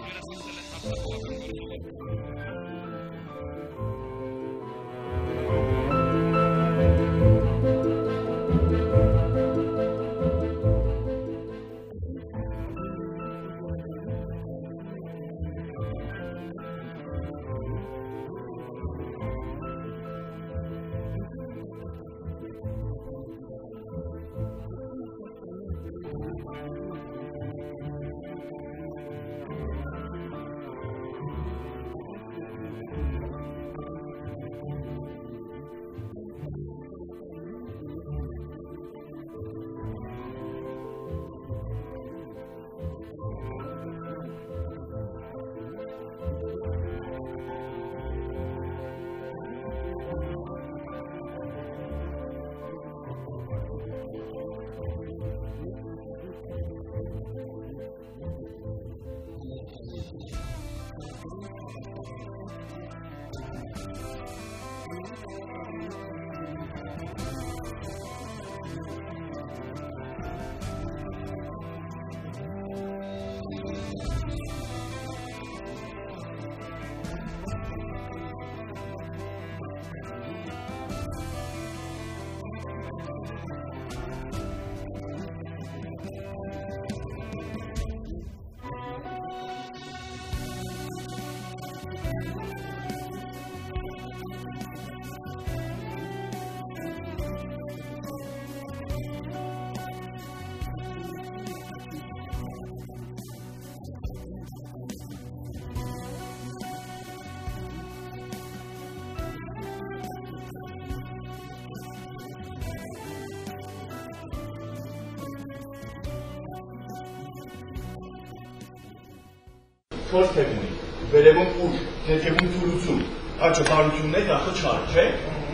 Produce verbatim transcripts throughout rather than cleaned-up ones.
Չորս թև ունի, վերևում ուժ, ներքևում թուլություն, աչը բարությունն է, դախը չար, չէ՞։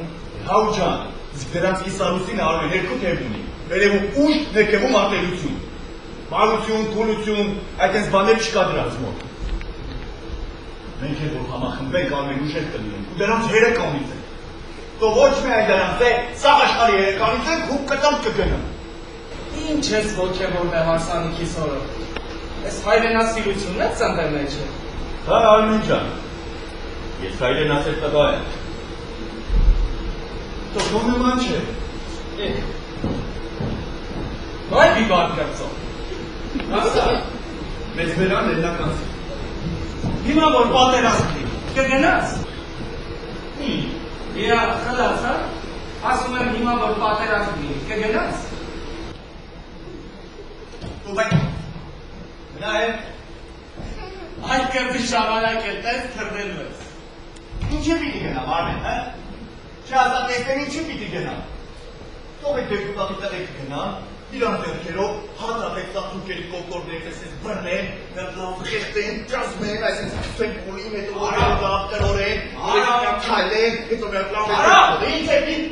Հաու ջան, իսկ դրանց իսարուսինը արվել երկու թև ունի, վերևում ուժ, ներքևում արտելություն, բարություն, թուլություն, այդպես բաներ չկա դրանց մոտ։ Մենք էլ որ համախմբենք արմեն ուժեր կլինենք, ու դրանց երեկանից ենք։ Թող ոչ միայն դրանց է, սաղ աշխարհի երեկանից ենք, հուպ կտամ կգնամ։ Ինչ ես ոգևորվել հարսանիքի սորը։ Ես հայրենասիրությունն է ծնվել մեջ է։ Հա, Արմեն ջան, ես հայրենասեր տղա եմ։ Թող նման չէ։ Բայ բիբար կրծող։ Ասա։ Մեզ վերան լեննականցի։ Հիմա որ պատերազմի, կգնաս։ Ի։ Իա, խլաս, հա։ Ասում եմ հիմա որ պատերազմի, կգնաս։ Ու բայ։ Գնա է։ Այդ կրդի շավանակ էլ տես թրվելու ես։ Ինչի պիտի գնամ, Արմեն, հա։ Չասա տեսնեմ ինչի պիտի գնամ։ Թող է դեպուտատի տեղը կգնամ, իրանց ձեռքերով հատրապես ծախուկերի կոկորդներ տեսես բռնեն, նրանց լավ խեղտեն, ճազմեն, այսինքն սկսեն փուլի մետրոյով լավ տրորեն, որոշակամ քայլեն, հետո նրանց լավ մետրոյով, ինչ է պիտի։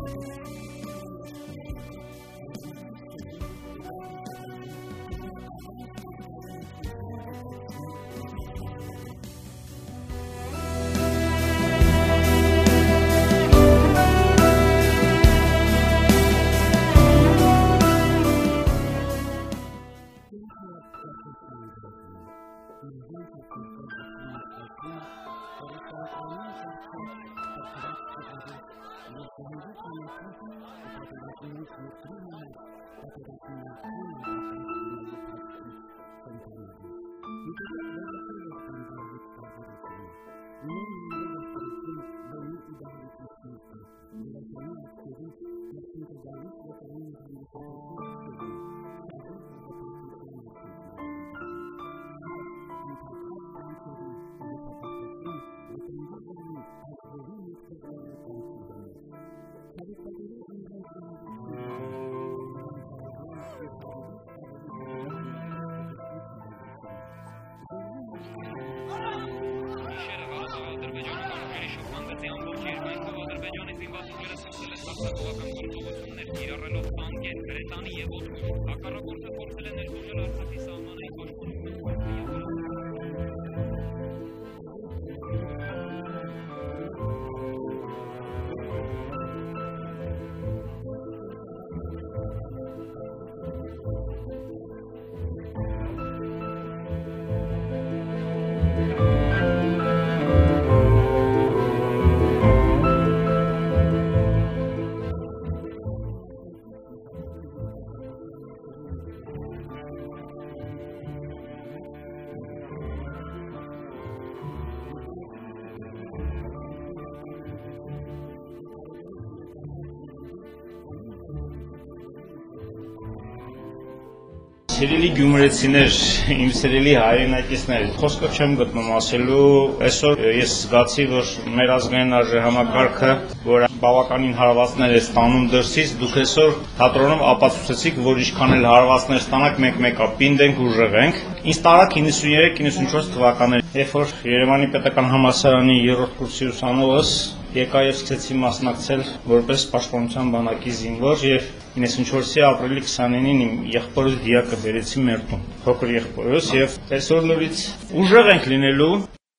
Սիրելի գյումրեցիներ, իմ սիրելի հայրենակիցներ, խոսքով չեմ գտնում ասելու, այսօր ես զգացի, որ մեր ազգային արժեհամակարգը, որ բավականին հարվածներ է ստանում դրսից, դուք այսօր թատրոնում ապացուցեցիք, որ ինչքան էլ հարվածներ ստանաք, մենք մեկը պինդ ենք, ուժեղ ենք։ Ինձ տարակ իննսուններեք իննսունչորս թվականներ, երբ որ Երևանի պետական համալսարանի երրորդ կուրսի ուսանողս եկա եւ սկսեցի մասնակցել որպես պաշտպանության բանակի զինվոր եւ իննսունչորսի ապրիլի քսաներկուսին իմ եղբորս դիակը բերեցի մեր տուն, փոքր եղբորս եւ այսօր նորից ուժեղ ենք լինելու։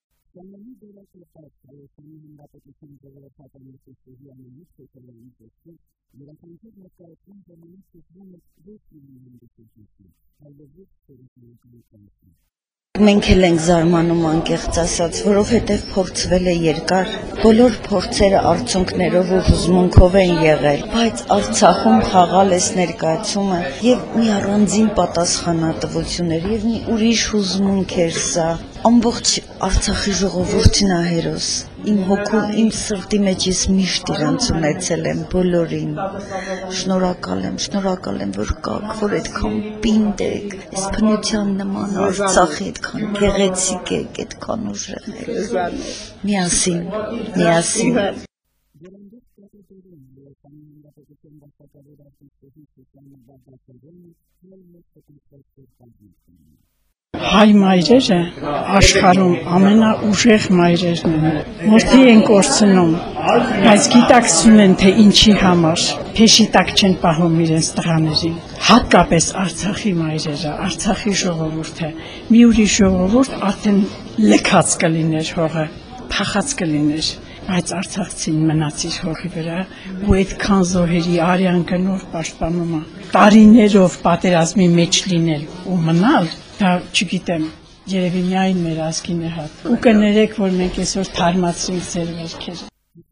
Մենք էլ ենք զարմանում անկեղծ ասած, որովհետև փորձվել է երկար, բոլոր փորձերը արդյունքներով ու հուզմունքով են եղել, բայց Արցախում խաղալ էս ներկայացումը եւ մի առանձին պատասխանատվություն էր եւ մի ուրիշ հուզմունք էր սա, ամբողջ Արցախի ժողովրդին ա հերոս, իմ հոգու, իմ սրտի մեջ ես միշտ իրանց ունեցել եմ բոլորին, շնորհակալ եմ, շնորհակալ եմ, որ կաք, որ այդքան պինդ եք, այս բնության նման Արցախի այդքան գեղեցիկ եք, այդքան ուժեղ եք, միասին, միասին։ Հայ մայրերը աշխարհում ամենաուժեղ մայրերն են։ Որդի են կորցնում, բայց գիտակցում են, թե ինչի համար, փեշի տակ չեն պահում իրենց տղաներին։ Հատկապես Արցախի մայրերը, Արցախի ժողովուրդը, մի ուրիշ ժողովուրդ արդեն լքած կլիներ հողը, փախած կլիներ, բայց Արցախցին մնաց իր հողի վրա ու այդքան զոհերի արյան գնով պաշտպանում է։ Տարիներով պատերազմի մեջ լինել ու մնալ, դա չգիտեմ, երևի միայն մեր ազգին է հատ։ Ու կներեք, որ մենք այսօր թարմացրինք ձեր վերքերը։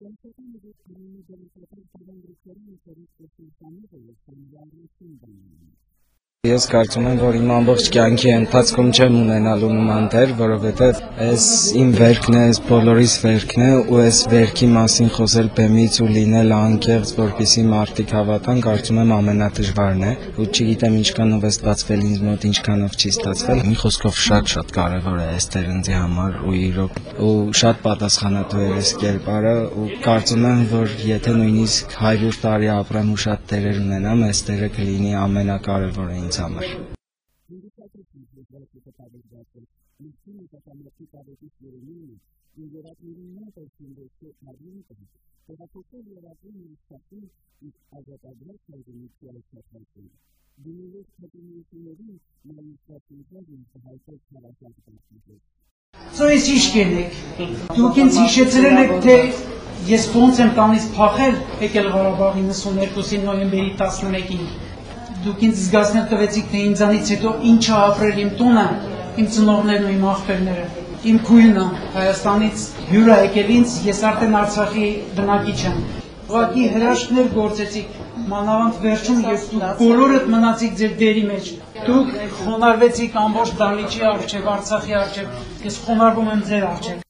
Ես կարծում եմ, որ իմ ամբողջ կյանքի ընթացքում չեմ ունենալու նման դեր, որովհետև այս իմ վերքն է, այս բոլորիս վերքն է, ու այս վերքի մասին խոսել բեմից ու լինել անկեղծ, որպեսզի մարդիկ հավատան, կարծում եմ ամենադժվարն է, ու չգիտեմ ինչքանով է ստացվել ինձ մոտ, ինչքանով չի ստացվել։ Մի խոսքով շատ-շատ կարևոր է այս տերնձի համար ու իրոք, ու շատ պատասխանատու է այս կերպարը, ու կարծում եմ, որ եթե նույնիսկ հարյուր տարի ապրեմ ու շատ տերեր ունենամ, այս տերը կլինի ամենակարևորը ինձ համար։ Սո ես ինչ կենեք, դուք ինձ հիշեցրել եք, թե ես ոնց եմ տանից փախել, եկել Ղարաբաղի նոյեմբերի տասնմեկին, դուք ինձ զգացնել տվեցիք, թե ինձանից հետո ինչ է ապրել իմ տունը, իմ ծնողներն ու իմ աղբերները, իմ քույրը Հայաստանից հյուր է եկել ինձ, ես արդեն Արցախի բնակիչ եմ, ուղղակի հրաշքներ գործեցիք, մանավանդ վերջում եւ դուք բոլորդ մնացիք ձեր դերի մեջ, դուք խոնարհվեցիք ամբողջ դալիճի առջև, Արցախի առջև, ես խոնարհվում եմ ձեր առջև։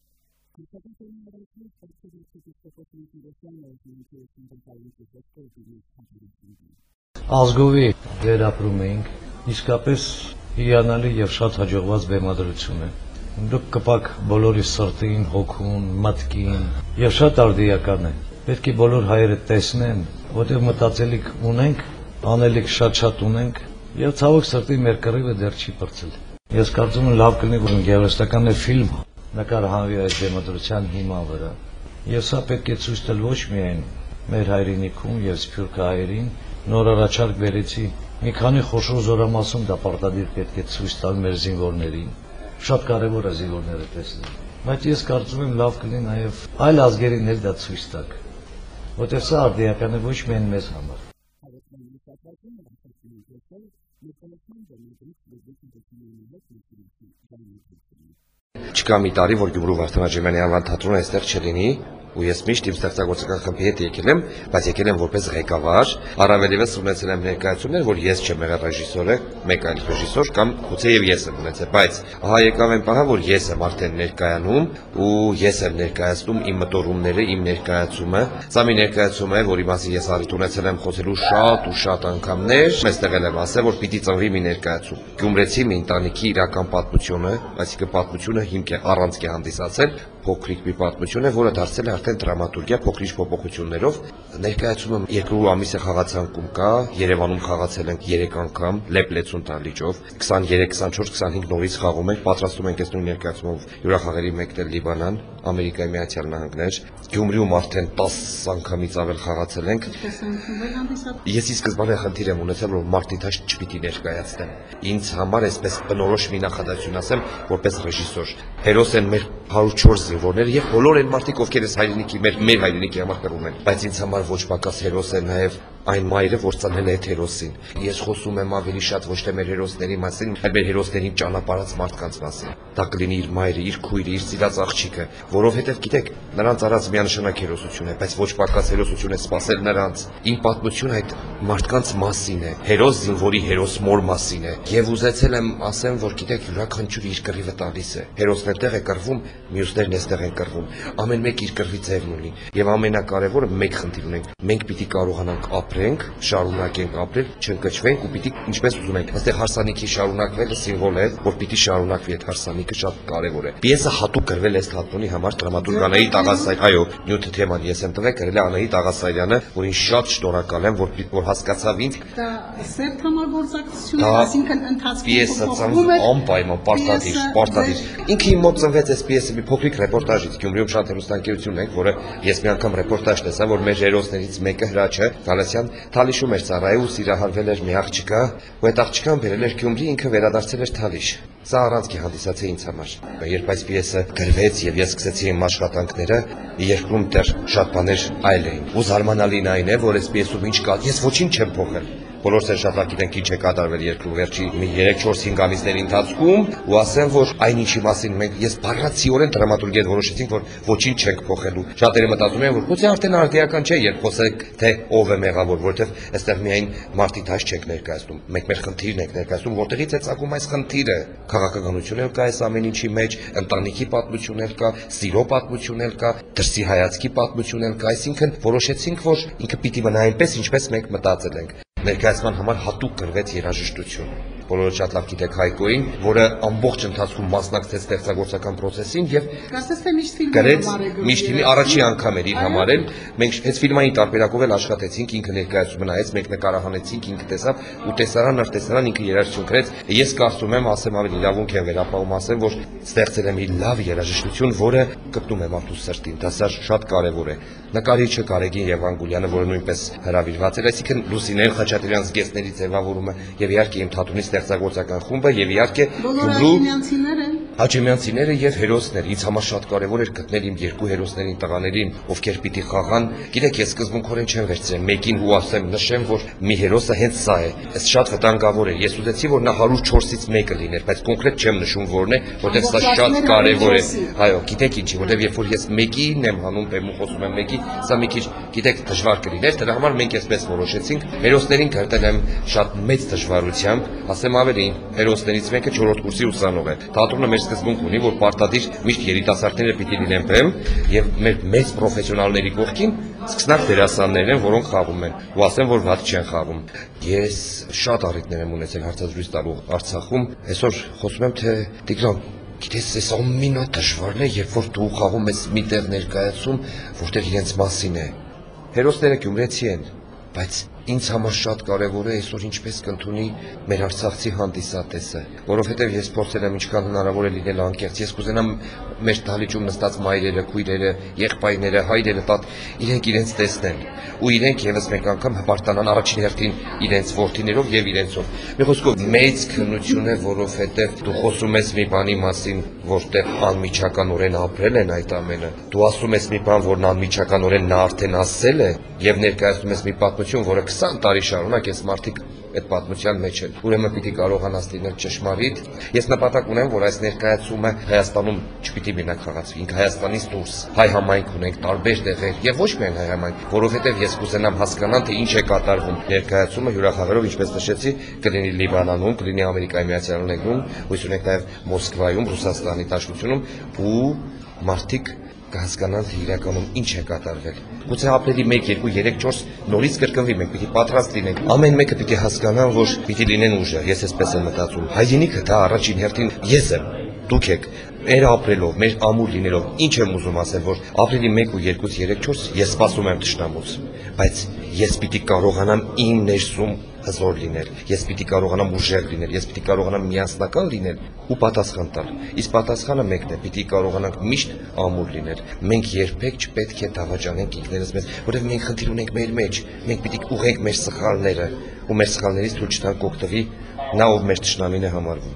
Ազգովի վերապրում էինք, իսկապես հիանալի եւ շատ հաջողված բեմադրություն է։ Դուք կպակ բոլորի սրտին, հոգուն, մտքին եւ շատ արդիական է։ Պետք է բոլոր հայերը տեսնեն, որտեղ մտածելիք ունենք, անելիք շատ-շատ ունենք եւ ցավոք սրտի մեր կռիվը դեռ չի բրծել։ Ես կարծում եմ լավ կլինի, որ գեղարվեստական ֆիլմ նկարահանվի այս բեմադրության հիման վրա։ Եվ սա պետք է ցույց տալ ոչ միայն մեր հայրենիքում եւ սփյուռք հայերին, նոր առաջարկ վերեցի մի քանի խոշոր զորամասում դա պարտադիր պետք է ցույց տալ մեր զինվորներին։ Շատ կարևոր է զինվորները տեսնել։ Բայց ես կարծում եմ լավ կլինի նաեւ այլ ազգերին էլ դա ցույց տալ, որտեղ սա արդիական է ոչ միայն մեզ համար։ Չկա մի տարի, որ Գյումրու Վարդան Աջեմյանի անվան թատրոնը այստեղ չլինի, ու ես միշտ իմ ստեղծագործական խմբի հետ եկել եմ, բայց եկել եմ որպես ղեկավար, առավելևս ունեցել եմ ներկայացումներ, որ ես չեմ եղել ռեժիսորը, մեկ այլ ռեժիսոր կամ գուցե եւ ես եմ ունեցել, բայց ահա եկավ այն պահը, որ ես եմ արդեն ներկայանում ու ես եմ ներկայացնում իմ մտորումները, իմ ներկայացումը։ Սա մի ներկայացում է, որի մասին ես առիթ ունեցել եմ խոսելու շատ ու շատ անգամներ, այստեղ եմ ասել, որ պիտի ծնվի մի ներկայացում։ Գյումրեցի մի ընտանիքի իրական պատմությունը, այսինքն պատմությունը հիմք է առանց է հանդիսացել, փոքրիկ մի պատմություն է, որը դարձել է արդեն դրամատուրգիա փոքրիկ փոփոխություններով։ Ներկայացումը երկու ամիս է խաղացանկում կա, Երևանում խաղացել ենք երեք անգամ, Լեփլեցուն դահլիճով, քսաներեք, քսանչորս, քսանհինգ նորից խաղում ենք, պատրաստում ենք այս նույն ներկայացումով հյուրախաղերի մեկն էլ Լիբանան, Ամերիկայի Միացյալ Նահանգներ, Գյումրիում արդեն տասը անգամից ավել խաղացել ենք։ Ես ի սկզբանե խնդիր եմ ունեցել, որ մարտիտաշ չպիտի ներկայացնեմ։ Ինձ համար այսպես բնորոշ մի նախադասություն ասեմ, որպես ռեժիսոր։ Հերոս են մեր հարյուր չորս զինվորները եւ բոլոր այն մարդիկ, ովքեր այս հայրենիքի մեր մեր հայրենիքի համար կռում են, բայց ինձ համար ոչ պակաս հերոս է նաեւ այն մայրը, որ ծնել է այդ հերոսին։ Ես խոսում եմ ավելի շատ ոչ թե մեր հերոսների մասին, այլ մեր հերոսներին ճանապարհած մարդկանց մասին։ Դա կլինի իր մայրը, իր քույրը, իր սիրած աղջիկը, որովհետեւ գիտեք, նրանց արած միանշանակ հերոսություն է, բայց ոչ պակաս հերոսություն է սпасել նրանց։ Իմ պատմությունը այդ մարդկանց մասին է, հերոս զինվորի հերոս մոր մասին է։ Եվ ուզեցել եմ ասեմ, որ գիտեք, յուրաքանչյուր իր կռիվը տալիս է։ Հերոսն այդտեղ է կռվում, մյուսներն այստեղ են կռվում։ Ամեն մեկ իր կռվի ձևն ունի։ Եվ ամենակարևորը մեկ խնդիր ունենք։ Մենք պիտի կարողանանք ապրենք, շարունակենք ապրել, չընկճվենք ու պիտի ինչպես ուզում ենք։ Այստեղ հարսանիքի շարունակվելը սիմվոլ է, որ պիտի շարունակվի այդ հարսանիքը, շատ կարևոր է։ Պիեսը հատուկ գրվել է այս թատրոնի համար դրամատուրգ Անահիտ Աղասարյան, այո, նյութ թեման ես եմ տվել, գրել է Անահիտ Աղասարյանը, որին շատ շնորհակալ եմ, որ որ հասկացավ ինձ։ Դա սերտ համագործակցություն է, այսինքն ընթացքում պիեսը ծնվում անպայման պարտադիր, պարտադիր։ Ինքը իմ մոտ ծնվեց այս պիեսը մի փոքրիկ ռեպորտաժից, Գյումրիում շատ հեռուստաընկերություն ենք, որը ես մի անգամ ռեպորտաժ տեսա, որ մեր հերոսներից մեկը Հրաչը Գալասյան Թալիշում էր ծառայում ու սիրահարվել էր մի աղջկա, ու այդ աղջկան բերել էր Գյումրի, ինքը վերադարձել էր Թալիշ։ Սա առանցքի հանդիսած է ինձ համար։ Երբ այս պիեսը գրվեց եւ ես սկսեցի իմ աշխատանքները, երկրում դեռ շատ բաներ այլ էին։ Ու զարմանալին այն է, որ այս պիեսում ինչ կա, ես ոչինչ չեմ փոխել։ Բոլորս էլ շատ լավ գիտենք ինչ է կատարվել երկրում վերջի մի երեք չորս հինգ ամիսների ընթացքում, ու ասեմ, որ այնինչի մասին մենք ես բառացիորեն դրամատուրգի հետ որոշեցինք, որ ոչինչ չենք փոխելու։ Շատերը մտածում են, որ գուցե արդեն արդիական չէ, երբ խոսենք, թե ով է մեղավոր, որովհետև այստեղ միայն մարտիտաշ չենք ներկայացնում, մենք մեր խնդիրն ենք ներկայացնում, որտեղից է ծագում այս խնդիրը։ Քաղաքականություն էլ կա այս ամեն ինչի մեջ, ընտանիքի պատմություն էլ կա, սիրո պատմություն էլ կա, դրսի հայացքի պատմություն էլ կա, այսինքն որոշեցինք, որ ինքը պիտի մնա այնպես, ինչպես մենք մտածել ենք։ Ներկայացման համար հատուկ գրվեց երաժշտություն։ բոլորը շատ լավ գիտեք Հայկոին, որը ամբողջ ընթացքում մասնակցեց ստեղծագործական process-ին եւ Կարծես թե միշտ ֆիլմ գրեց միշտ ֆիլմի առաջի անգամ էր իր համար էլ մենք հենց ֆիլմային տարբերակով էլ աշխատեցինք, ինքը ներկայացումը նայեց, մենք նկարահանեցինք, ինքը տեսավ ու տեսարան առ տեսարան ինքը երաժշտություն գրեց։ Ես կարծում եմ, ասեմ ավելի լավունք եմ վերապահում, ասեմ, որ ստեղծել եմ իր լավ երաժշտություն, որը կպտում է մարդու սրտին, դա շատ կարևոր է։ Նկարիչը Գարեգին Եվանգուլյանը, որը նույնպես հրավիրված էր, այսինքն Լուսինեն Խաչատրյան զգեստների ձևավորումը եւ իհարկե իմ թատրոնի ստեղծագործական խումբը եւ իհարկե Գյումրու Հաջեմյանցիները եւ հերոսները, ինձ համար շատ կարեւոր էր գտնել իմ երկու հերոսներին, տղաներին, ովքեր պիտի խաղան։ Գիտեք, ես սկզբունքորեն չեմ վերցրել մեկին ու ասեմ, նշեմ, որ մի հերոսը հենց սա է։ Այս շատ վտանգավոր է։ Ես ուզեցի, որ նա հարյուր չորսից մեկը լիներ, բայց կոնկրետ չեմ նշում որն է, որտեղ սա շատ կարեւոր է։ Այո, գիտեք ինչի, որտեղ երբ որ ես մեկին եմ հանում, բեմ ու խոսում եմ մեկի, սա մի քիչ, գիտեք, դժվար կլիներ, դրա համար մենք այսպես որոշեցինք։ Հերոսներին գրել եմ շատ մեծ դժվարությամբ, ասեմ ավելին, հերոսներից մեկը չորրորդ կուրսի ուսանող է։ Թատրոնը մեր սկզբունք ունի, որ պարտադիր միշտ երիտասարդները պիտի լինեն բեմ եւ մեր մեծ պրոֆեսիոնալների կողքին սկսնակ դերասաններն են, որոնք խաղում են։ Ու ասեմ, որ վատ չեն խաղում։ Ես շատ առիթներ եմ ունեցել հարցազրույց տալու Արցախում։ Այսօր խոսում եմ, թե Տիգրան, գիտես, այս ամենադժվարն է, երբ որ դու խաղում ես մի տեղ ներկայացում, որտեղ իրենց մասին է։ Հերոսները գյումրեցի են, բայց ինձ համար շատ կարևոր է այսօր ինչպես կընդունի մեր արցախցի հանդիսատեսը, որովհետև ես փորձել եմ ինչքան հնարավոր է լինել անկեղծ։ Ես կուզենամ մեր դահլիճում նստած մայրերը, քույրերը, եղբայրները, հայրերը, տատ իրենք իրենց տեսնեն ու իրենք եւս մեկ անգամ հպարտանան առաջին հերթին իրենց որդիներով եւ իրենցով։ Մի խոսքով մեծ քննություն է, որովհետև դու խոսում ես մի բանի մասին, որտեղ անմիջականորեն ապրել են այդ ամենը։ Դու ասում ես մի բան, որն անմիջականորեն նա արդեն ասել է եւ ներկայացնում ես մի պատմություն, որը քսան տարի շարունակ այս մարդիկ այդ պատմության մեջ են։ Ուրեմն պիտի կարողանաս լինել ճշմարիտ։ Ես նպատակ ունեմ, որ այս ներկայացումը Հայաստանում չպիտի մենակ խաղացվի, ինք Հայաստանից դուրս հայ համայնք ունենք, տարբեր տեղեր եւ ոչ միայն հայ համայնք, որովհետեւ ես կուզենամ հասկանալ, թե ինչ է կատարվում։ Ներկայացումը հյուրախաղերով, ինչպես նշեցի, կլինի Լիբանանում, կլինի Ամերիկայի Միացյալ Նահանգներում, հույս ունենք նաեւ Մոսկվայում, Ռուսաստանի Դաշնությունում ու մարդիկ կհասկանան, թե իրականում ինչ է կատարվել։ Գուցե ապրիլի մեկ, երկու, երեք, չորս նորից կրկնվի, մենք պիտի պատրաստ լինենք։ Ամեն մեկը պիտի հասկանան, որ պիտի լինեն ուժը, ես այսպես եմ մտածում։ Հայրենիքը դա առաջին հերթին ես եմ, դուք եք։ Մեր ապրելով, մեր ամուր լինելով, ինչ եմ ուզում ասել, որ ապրիլի մեկ ու երկու, երեք, չորս ես սպասում եմ թշնամուց, բայց ես պիտի կարողանամ իմ ներսում հզոր լինել, ես պիտի կարողանամ ուժեղ լինել, ես պիտի կարողանամ միասնական լինել ու պատասխան տալ։ Իսկ պատասխանը մեկն է, պիտի կարողանանք միշտ ամուր լինել։ Մենք երբեք չպետք է դավաճանենք ինքներս մեզ, որովհետև մենք խնդիր ունենք մեր մեջ, մենք պիտի ուղենք մեր սխալները ու մեր սխալներից թույլ չտանք օգտվի նա, ով մեր թշնամին է համարվում։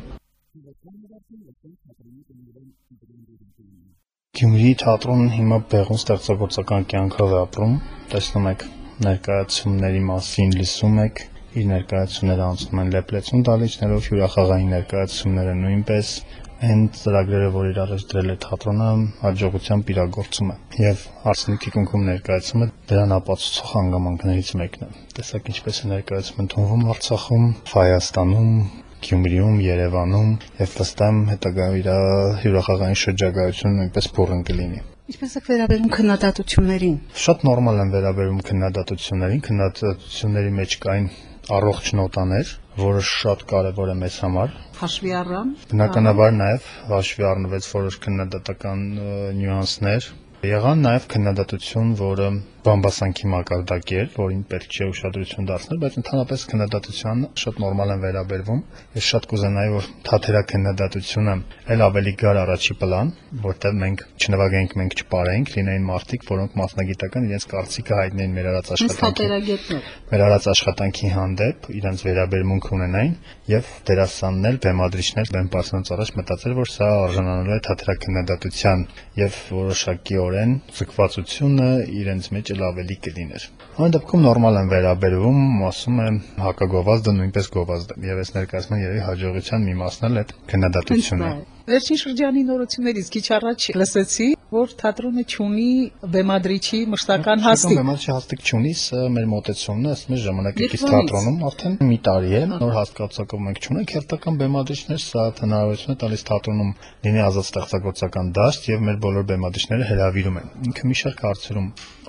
Գյումրիի թատրոնն հիմա բեղուն ստեղծագործական կյանքով է ապրում, տեսնում եք ներկայացումների մասին, լսում եք, իր ներկայացումները անցնում են լեփլեցուն դահլիճներով, հյուրախաղային ներկայացումները նույնպես, այն ծրագրերը, որ իր առաջ դրել է թատրոնը, հաջողությամբ իրագործում է եւ Արսենիկ թիկունքում ներկայացումը դրան ապացուցող հանգամանքներից մեկն է։ Տեսակ ինչպես է ներկայացումը ընդունվում Արցախում, Հայաստանում, Գյումրիում, Երևանում եւ վստահ եմ հետագա իր հյուրախաղային շրջագայությունը նույնպես բուրըն կլինի։ Ինչպես եք վերաբերում քննադատություններին։ Շատ նորմալ են վերաբերում քննադատություններին, քննադատությունների մեջ կային առողջ նոտաներ, որը շատ կարևոր է մեզ համար։ Հաշվի առան։ Բնականաբար նաեւ հաշվի առնվեց որոշ քննադատական նյուանսներ։ Եղան նաև քննադատություն, որը բամբասանքի մակարդակի էր, որին պետք չէ ուշադրություն դարձնել, բայց ընդհանրապես քննադատությանը շատ նորմալ են վերաբերվում։ Ես շատ կուզենայի, որ թատերակ քննադատությունը ել ավելի գար առաջի պլան, որտեղ մենք չնվագենք, մենք չպարենք, լինեին մարդիկ, որոնք մասնագիտական իրենց կարծիքը հայտնեին մեր արած աշխատանքի, մեր արած աշխատանքի հանդեպ, իրենց վերաբերմունք ունենային եւ դերասաններ, բեմադրիչներ բեմպարսանց առաջ մտածել, որ սա արժանանալու է թատերակ քննադատության եւ որոշակիորեն զգվածությունը իրենց մեջ էլ ավելի կլիներ։ Այն դեպքում նորմալ են վերաբերվում, ասում եմ հակագովազդը նույնպես գովազդ է եւ այս ներկայացման երևի հաջողության մի մասն էլ այդ քննադատությունն է։ Վերջին շրջանի նորություններից քիչ առաջ լսեցի, որ թատրոնը չունի բեմադրիչի մշտական հաստիք։ Բեմադրիչի հաստիք չունի, սա մեր մոտեցումն է, ասում եմ ժամանակակից թատրոնում արդեն մի տարի է, նոր հաստկացակով մենք չունենք հերթական բեմադրիչներ, սա հնարավորություն է տալիս թատրոնում լինի ազատ ստեղծագործական դաշտ եւ մեր բոլոր բեմադրիչները հրավիրում են։ Ինքը մի շարք հարցերում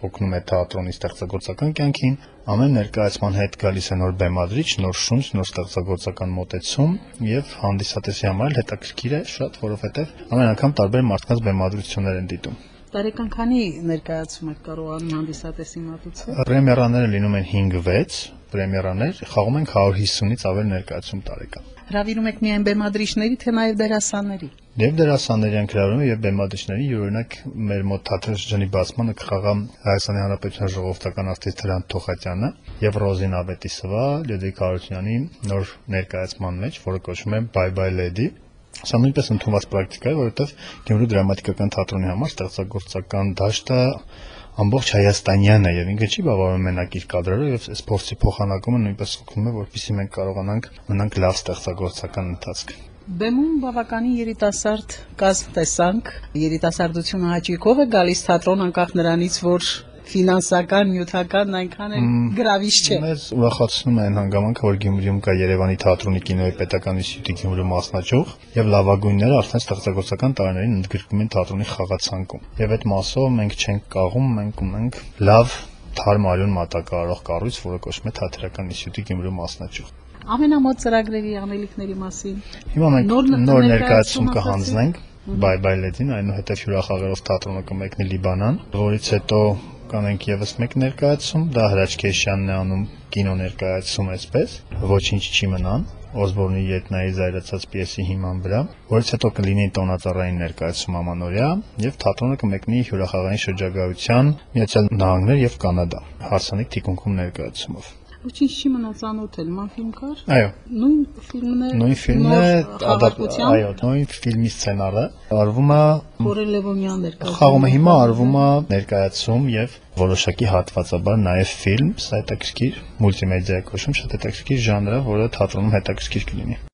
օգնում է թատրոնի ստեղծագործական կյանքին, ամեն ներկայացման հետ գալիս է նոր բեմադրիչ, նոր շունչ, նոր ստեղծագործական մոտեցում եւ հանդիսատեսի համար հետաքրքիր է շատ, որովհետեւ ամեն անգամ տարբեր մարդկանց բեմադրություններ են դիտում։ Տարեկան քանի ներկայացում եք կարողանում հանդիսատեսի մատուցել։ Պրեմիերաները լինում են հինգ վեց պրեմիերաներ, խաղում ենք հարյուր հիսունից ավել ներկայացում տարեկան։ Հրավիրում եք միայն բեմադրիչների, թե նաև դերասանների։ Եվ դերասանների ենք հրավիրում եւ բեմադրիչների, յուրօրինակ մեր մոտ թատրոնի բացմանը կխաղա Հայաստանի Հանրապետության ժողովրդական արտիստ Հրանտ Թոխատյանը եւ Ռոզին Ավետիսովա Լյուդվիգ Հարությունյանի նոր ներկայացման մեջ, որը կոչվում է Bye Bye Lady։ Սա նույնպես ընդունված պրակտիկա է, որովհետև Գյումրու դրամատիկական թատրոնի համար ստեղծագործական դաշտը ամբողջ հայաստանյան է եւ ինքը չի բավարարում մենակ իր կադրերով եւ այս փորձի փոխանակումը նույնպես օգնում է, որպեսզի մենք կարողանանք մնանք լավ ստեղծագործական ընթացք։ Բեմում բավականին երիտասարդ կազմ տեսանք, երիտասարդությունը հաճույքով է գալիս թատրոն անկախ նրանից, որ ֆինանսական, նյութական այնքան էլ գրավիչ չէ։ Մեզ ուրախացնում է այն հանգամանքը, որ Գյումրիում կա Երևանի թատրոնի կինոյի պետական ինստիտուտի Գյումրու մասնաճյուղ եւ լավագույնները արդեն ստեղծագործական տարիներին ընդգրկվում են թատրոնի խաղացանկում։ Եվ այդ մասով մենք չենք կաղում, մենք ունենք լավ թարմ արյուն մատակարարող կառույց, որը կոչվում է Թատերական ինստիտուտի Գյումրու մասնաճյուղ։ Ամենամոտ ծրագրերի անելիքների մասին։ Հիմա մենք նոր ներկայացում կհանձնենք Bye Bye Lady-ին, այնուհետև հյուրախաղերով թատրոնը կմեկնի Լիբանան, որից հետո կանենք եւս մեկ ներկայացում, դա Հրաչ Քեշյանն է անում կինո ներկայացում այսպես, ոչինչ չի մնան, Օսբորնի Ետնայի զայրացած պիեսի հիման վրա, որից հետո կլինի տոնածառային ներկայացում ամանորյա եւ թատրոնը կմեկնի հյուրախաղային շրջագայության Միացյալ Նահանգներ եւ Կանադա, հարսանիք թիկունքում ներկայացումով։ Ոչինչ չի մնաց անոթել, ման ֆիլմ կար։ Այո։ Նույն ֆիլմն է։ Նույն ֆիլմն է, այո, նույն ֆիլմի սցենարը արվում է Խորեն Լևոնյան ներկայացում։ Խաղումը հիմա արվում է ներկայացում եւ որոշակի հատվածաբար նաեւ ֆիլմ, սա հետաքրքիր մուլտիմեդիա կոչվում, շատ հետաքրքիր ժանր է, որը թատրոնում հետաքրքիր կլինի։